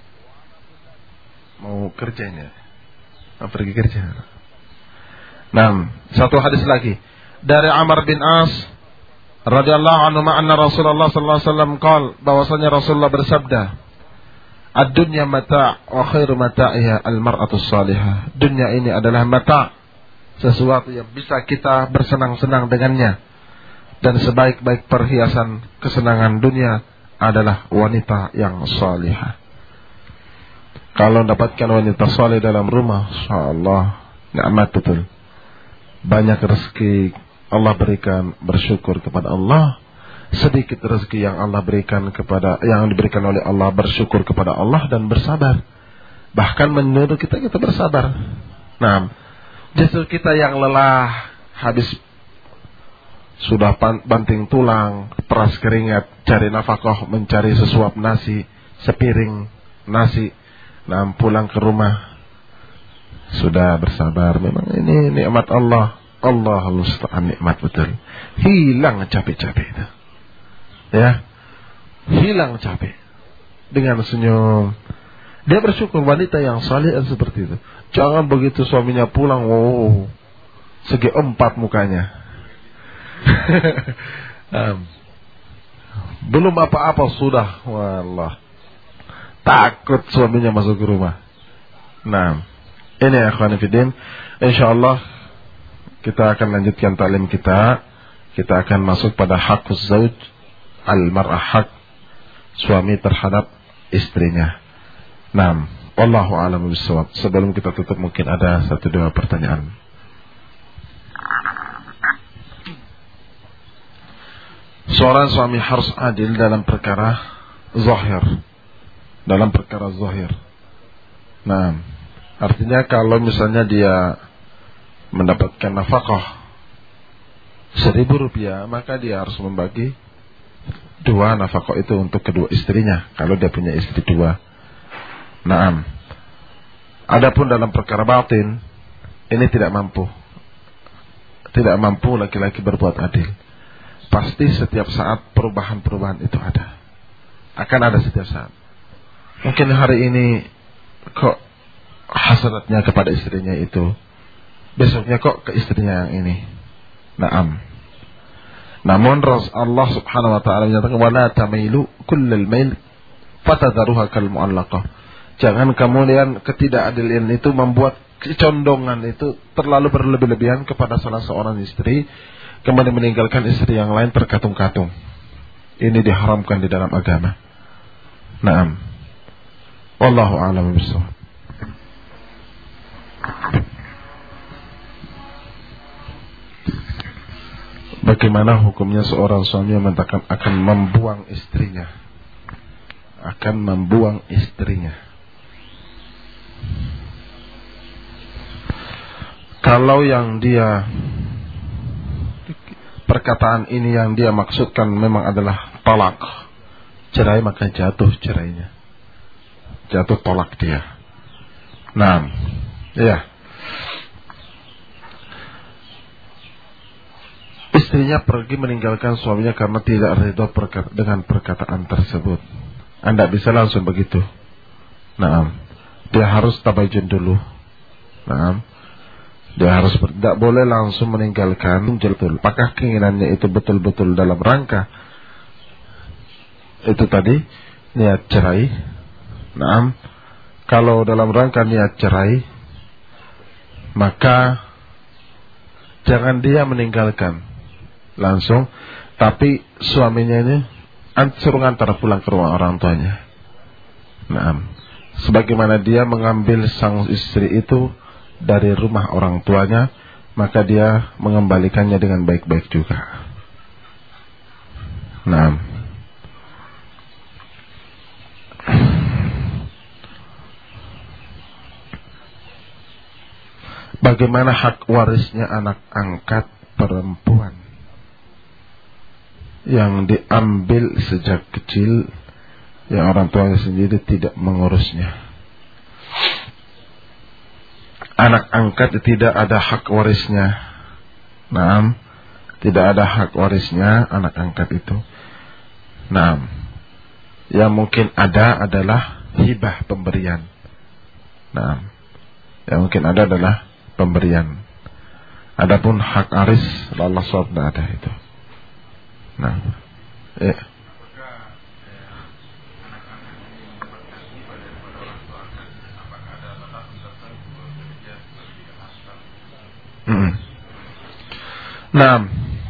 Mau kerjanya? Mau pergi kerja? Nah, satu hadis lagi dari Amr bin As radhiyallahu anhu, anna Rasulullah sallallahu alaihi wasallam qaal, bahwasanya Rasulullah bersabda, ad-dunya mata' wa khairu mata'iha al-mar'atu salihah. Dunia ini adalah mata', sesuatu yang bisa kita bersenang-senang dengannya, dan sebaik-baik perhiasan kesenangan dunia adalah wanita yang salihah. Kalau mendapatkan wanita salih dalam rumah, insyaallah nikmat betul. Banyak rezeki Allah berikan, bersyukur kepada Allah. Sedikit rezeki yang Allah berikan kepada, yang diberikan oleh Allah, bersyukur kepada Allah dan bersabar. Bahkan menurut kita, kita bersabar. Nah, justru kita yang lelah, habis sudah banting tulang, peras keringat, cari nafkah, mencari sesuap nasi, sepiring nasi. Nah, pulang ke rumah sudah bersabar. Memang ini nikmat Allah. Allah musta'an, nikmat betul. Hilang capek-capek itu. Ya. Hilang capek. Dengan senyum. Dia bersyukur, wanita yang saleh seperti itu. Jangan begitu suaminya pulang, wow, segi empat mukanya. um, Belum apa-apa sudah, wallah, takut suaminya masuk ke rumah. Nah, ini ya akhwan fillah, insyaallah kita akan lanjutkan taklim kita. Kita akan masuk pada haqquz zauj, al-mar'ah, hak suami terhadap istrinya. Naam, wallahu a'lam bishawab. Sebelum kita tutup mungkin ada satu dua pertanyaan. Seorang suami harus adil dalam perkara zahir. Dalam perkara zahir. Nah, artinya kalau misalnya dia mendapatkan nafkah seribu rupiah, maka dia harus membagi dua nafkah itu untuk kedua istrinya, kalau dia punya istri dua. Naam. Adapun dalam perkara batin, ini tidak mampu. Tidak mampu laki-laki berbuat adil. Pasti setiap saat perubahan-perubahan itu ada. Akan ada setiap saat. Mungkin hari ini kok hasratnya kepada istrinya itu, besoknya kok ke istrinya yang ini. Naam. Namun Allah subhanahu wa ta'ala menyatakan, wala tamilu kullal mail fatadharuha kal mu'allaqah. Jangan kemudian ketidakadilan itu membuat kecondongan itu terlalu berlebih-lebihan kepada salah seorang istri, kemudian meninggalkan istri yang lain terkatung-katung. Ini diharamkan di dalam agama. Naam. Wallahu a'lam bishawab. Bagaimana hukumnya seorang suami yang mengatakan akan membuang istrinya? Akan membuang istrinya. Kalau yang dia, perkataan ini yang dia maksudkan memang adalah talak, cerai, maka jatuh cerainya. Jatuh tolak dia. Nah, ya. Istrinya pergi meninggalkan suaminya karena tidak ridho perkata, dengan perkataan tersebut. Anda bisa langsung begitu. Nah, dia harus tabayun dulu. Nah, Dia harus tidak boleh langsung meninggalkan betul. Apakah keinginannya itu betul-betul dalam rangka itu tadi niat cerai? Naam. Kalau dalam rangka niat cerai, maka jangan dia meninggalkan langsung, tapi suaminya ini suruh antar pulang ke rumah orang tuanya. Naam. Sebagaimana dia mengambil sang istri itu dari rumah orang tuanya, maka dia mengembalikannya dengan baik-baik juga. Nah, bagaimana hak warisnya anak angkat perempuan yang diambil sejak kecil, yang orang tuanya sendiri tidak mengurusnya? Anak angkat tidak ada hak warisnya. Naam, tidak ada hak warisnya anak angkat itu. Naam. Yang mungkin ada adalah hibah, pemberian. Naam. Yang mungkin ada adalah pemberian. Adapun hak waris Allah subhanahu wa ta'ala ada itu. Nah. Ya. Hmm. Nah,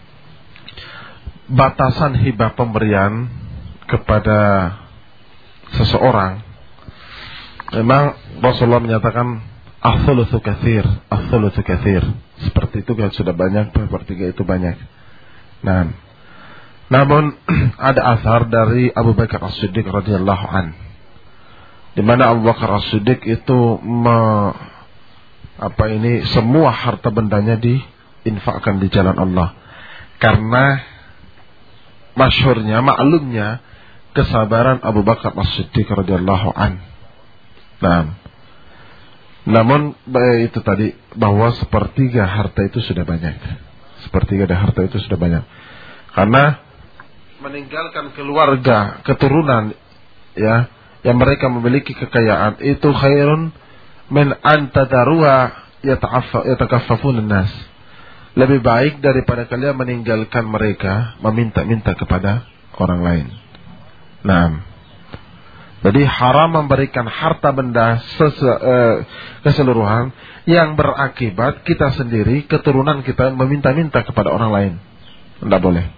batasan hibah pemberian kepada seseorang, memang Rasulullah menyatakan as-sulutsu katsir, as-sulutsu katsir. Seperti itu kan sudah banyak, sepertiga itu banyak. Nah, namun ada asar dari Abu Bakar As-Siddiq radhiyallahu an, di mana Abu Bakar As-Siddiq itu me apa ini semua harta bendanya diinfakkan di jalan Allah, karena masyhurnya, maklumnya kesabaran Abu Bakar As-Siddiq radhiyallahu an. Nah, namun itu tadi bahwa sepertiga harta itu sudah banyak, sepertiga dari harta itu sudah banyak, karena meninggalkan keluarga, keturunan, ya, yang mereka memiliki kekayaan itu khairun min antadaruha yatakaffafun nas. Lebih baik daripada kalian meninggalkan mereka meminta-minta kepada orang lain. Nah, jadi haram memberikan harta benda sese- eh, keseluruhan yang berakibat kita sendiri, keturunan kita meminta-minta kepada orang lain. Tidak boleh.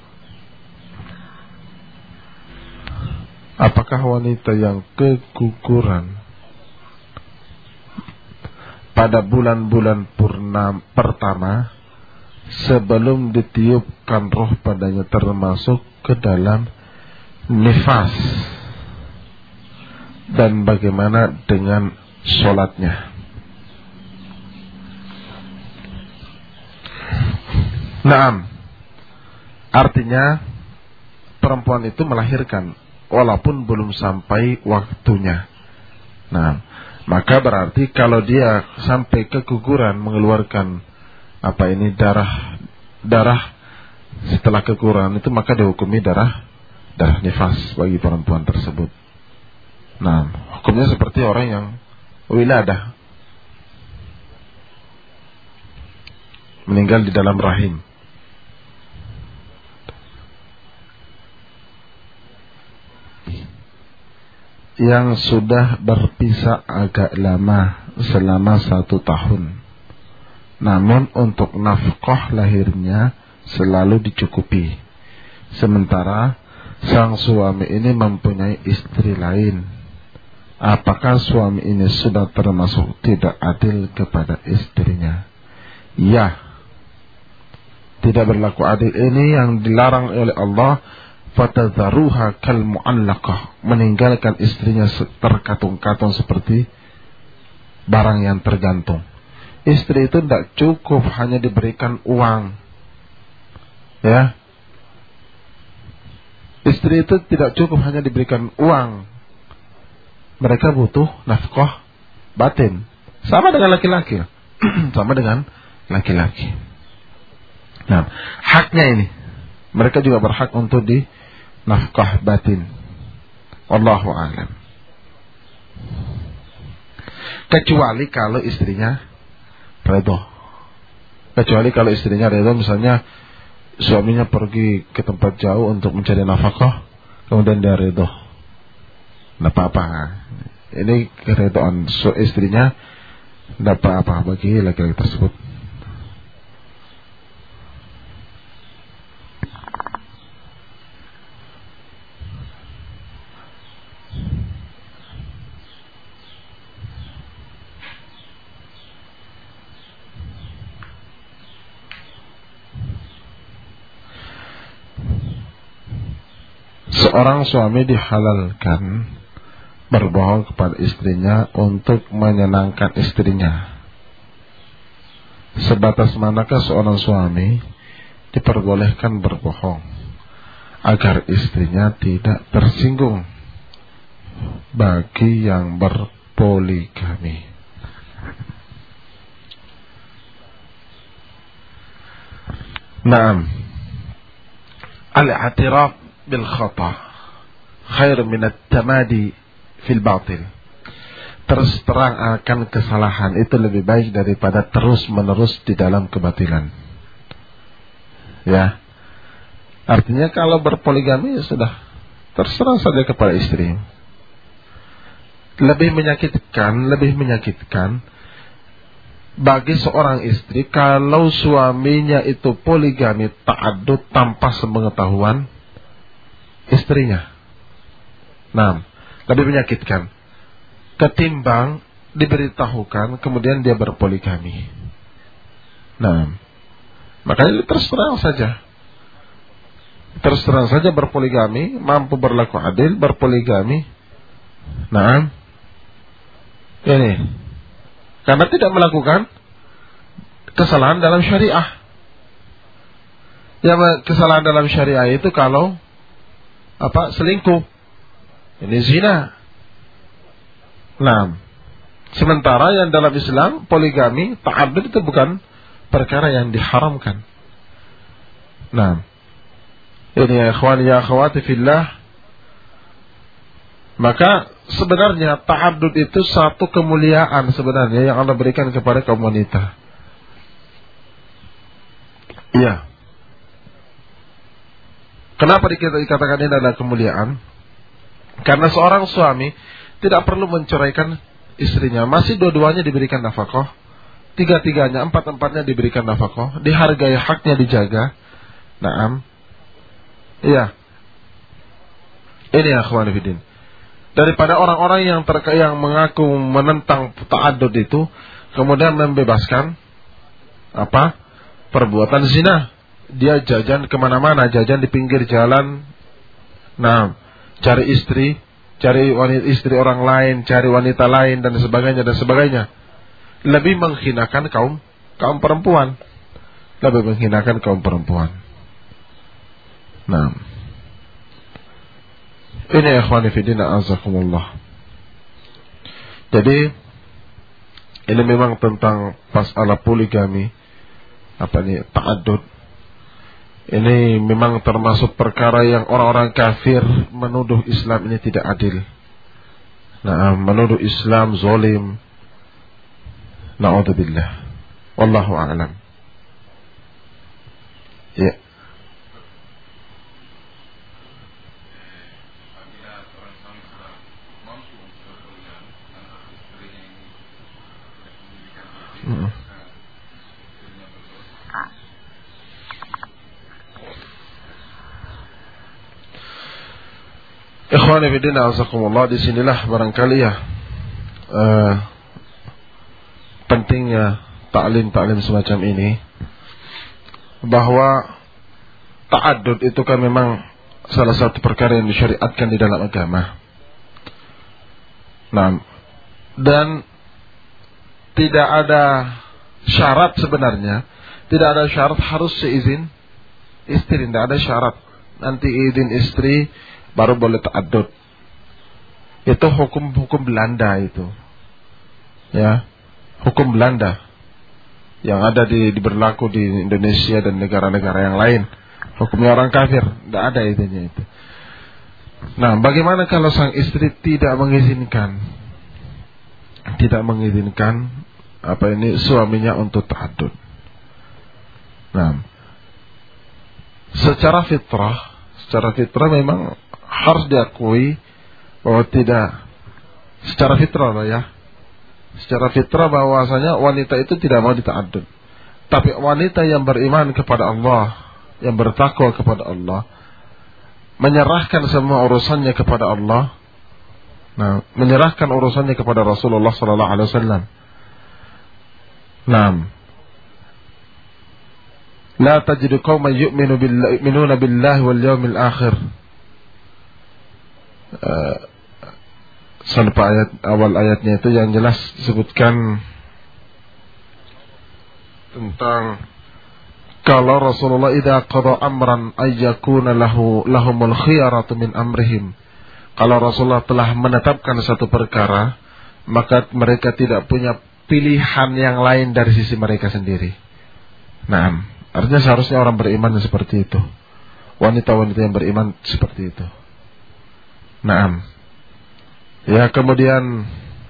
Apakah wanita yang keguguran pada bulan-bulan purnama pertama sebelum ditiupkan roh padanya termasuk ke dalam nifas, dan bagaimana dengan sholatnya? Naam, artinya perempuan itu melahirkan walaupun belum sampai waktunya. Nah, maka berarti kalau dia sampai keguguran mengeluarkan apa ini darah darah setelah keguguran itu, maka dihukumi darah darah nifas bagi perempuan tersebut. Nah, hukumnya seperti orang yang wiladah, meninggal di dalam rahim. Yang sudah berpisah agak lama, selama satu tahun, namun untuk nafkah lahirnya selalu dicukupi, sementara sang suami ini mempunyai istri lain. Apakah suami ini sudah termasuk tidak adil kepada istrinya? Ya, tidak berlaku adil. Ini yang dilarang oleh Allah. Fatadharuha kal mu'allaqah, meninggalkan istrinya terkatung-katung seperti barang yang tergantung. Istri itu tidak cukup hanya diberikan uang, ya. Istri itu tidak cukup hanya diberikan uang. Mereka butuh nafkah batin, sama dengan laki-laki. Sama dengan laki-laki. Nah, haknya ini, mereka juga berhak untuk di nafkah batin. Wallahu a'lam. Kecuali kalau istrinya redha. Kecuali kalau istrinya ridho, misalnya suaminya pergi ke tempat jauh untuk mencari nafkah, kemudian dia ridho, tidak apa-apa. Ini keridhaan istrinya, tidak apa-apa bagi laki-laki tersebut. Seorang suami dihalalkan berbohong kepada istrinya untuk menyenangkan istrinya. Sebatas manakah seorang suami diperbolehkan berbohong agar istrinya tidak tersinggung bagi yang berpoligami? Naam, al-i'tiraf bil khata khair min at-tamadi fil batil. Terus terang akan kesalahan itu lebih baik daripada terus menerus di dalam kebatilan. Ya, artinya kalau berpoligami ya sudah, terserah saja kepada istri. Lebih menyakitkan, lebih menyakitkan bagi seorang istri kalau suaminya itu poligami ta'addud tanpa sepengetahuan istrinya. Nah, lebih menyakitkan ketimbang diberitahukan kemudian dia berpoligami. Nah, makanya terus terang saja, terus terang saja berpoligami, mampu berlaku adil, berpoligami. Nah, ini karena tidak melakukan kesalahan dalam syariah. Ya, kesalahan dalam syariah itu kalau apa? Selingkuh. Ini zina. Nah, sementara yang dalam Islam poligami, ta'addud itu bukan perkara yang diharamkan. Nah, ini ya ikhwan ya akhwati fillah. Maka sebenarnya ta'addud itu satu kemuliaan sebenarnya yang Allah berikan kepada kaum wanita. Iya. Kenapa dikatakan ini adalah kemuliaan? Karena seorang suami tidak perlu menceraikan istrinya. Masih dua-duanya diberikan nafkah. Tiga-tiganya, empat-empatnya diberikan nafkah. Dihargai, haknya dijaga. Naam. Iya. Ini ya akhwan fillah. Daripada orang-orang yang terka yang mengaku menentang ta'addud itu kemudian membebaskan apa? Perbuatan zina. Dia jajan kemana-mana, jajan di pinggir jalan. Nah, cari istri, cari wanita istri orang lain, cari wanita lain dan sebagainya dan sebagainya. Lebih menghinakan kaum kaum perempuan, lebih menghinakan kaum perempuan. Nah, ini ikhwani fillah azakumullah. Jadi ini memang tentang masalah poligami, apa nih, ta'addud. Ini memang termasuk perkara yang orang-orang kafir menuduh Islam ini tidak adil. Nah, menuduh Islam zalim. Na'udzubillah. Wallahu a'lam. Ya. Hmm. Ikhwani fillah azakumullah, disinilah barangkali ya uh, pentingnya taklim-taklim semacam ini, bahwa ta'addud itu kan memang salah satu perkara yang disyariatkan di dalam agama. Nah, dan tidak ada syarat sebenarnya, tidak ada syarat harus seizin istri, tidak ada syarat. Nanti izin istri baru boleh ta'addud. Itu hukum-hukum Belanda itu. Ya, hukum Belanda yang ada di, di berlaku di Indonesia dan negara-negara yang lain. Hukumnya orang kafir, tidak ada itunya itu. Nah, bagaimana kalau sang istri tidak mengizinkan, tidak mengizinkan apa ini suaminya untuk ta'addud? Nah, secara fitrah, secara fitrah memang harus diakui bahwa tidak, secara fitrah lah ya, secara fitrah bahwasanya wanita itu tidak mau dita'addud. Tapi wanita yang beriman kepada Allah, yang bertakwa kepada Allah, menyerahkan semua urusannya kepada Allah, nah, menyerahkan urusannya kepada Rasulullah sallallahu alaihi wasallam. Naam. La tajidu qauman yu'minu billahi yu'minuna billahi wal yawmil akhir. Uh, sampai ayat awal ayatnya itu yang jelas disebutkan tentang kalau Rasulullah idza qada amran ayyakuna lahu lahumul khiyaratu min amrihim. Kalau Rasulullah telah menetapkan satu perkara, maka mereka tidak punya pilihan yang lain dari sisi mereka sendiri. Nah, artinya seharusnya orang beriman seperti itu. Wanita-wanita yang beriman seperti itu. Nah, ya kemudian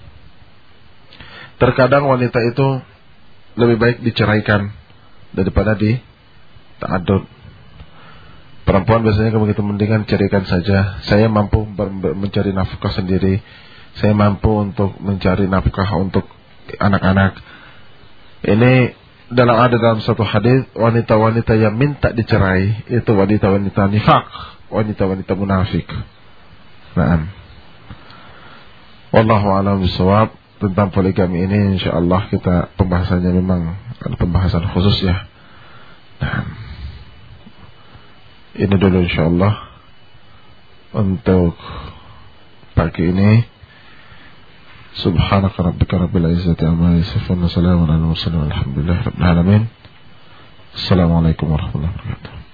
terkadang wanita itu lebih baik diceraikan daripada di ta'addud. Perempuan biasanya begitu, mendingan ceraikan saja. Saya mampu mencari nafkah sendiri. Saya mampu untuk mencari nafkah untuk anak-anak. Ini dalam ada dalam satu hadis, wanita-wanita yang minta dicerai itu wanita-wanita nifaq, wanita-wanita munafik. Nah, wallahu a'lam bishawab. Tentang poligami ini insyaallah kita pembahasannya memang ada pembahasan khusus ya. Nah, ini dulu insyaallah untuk pagi ini. Subhanaka rabbika rabbil izzati amma yasifun wa salamun alal mursalin walhamdulillahi rabbil alamin. Assalamualaikum warahmatullahi wabarakatuh.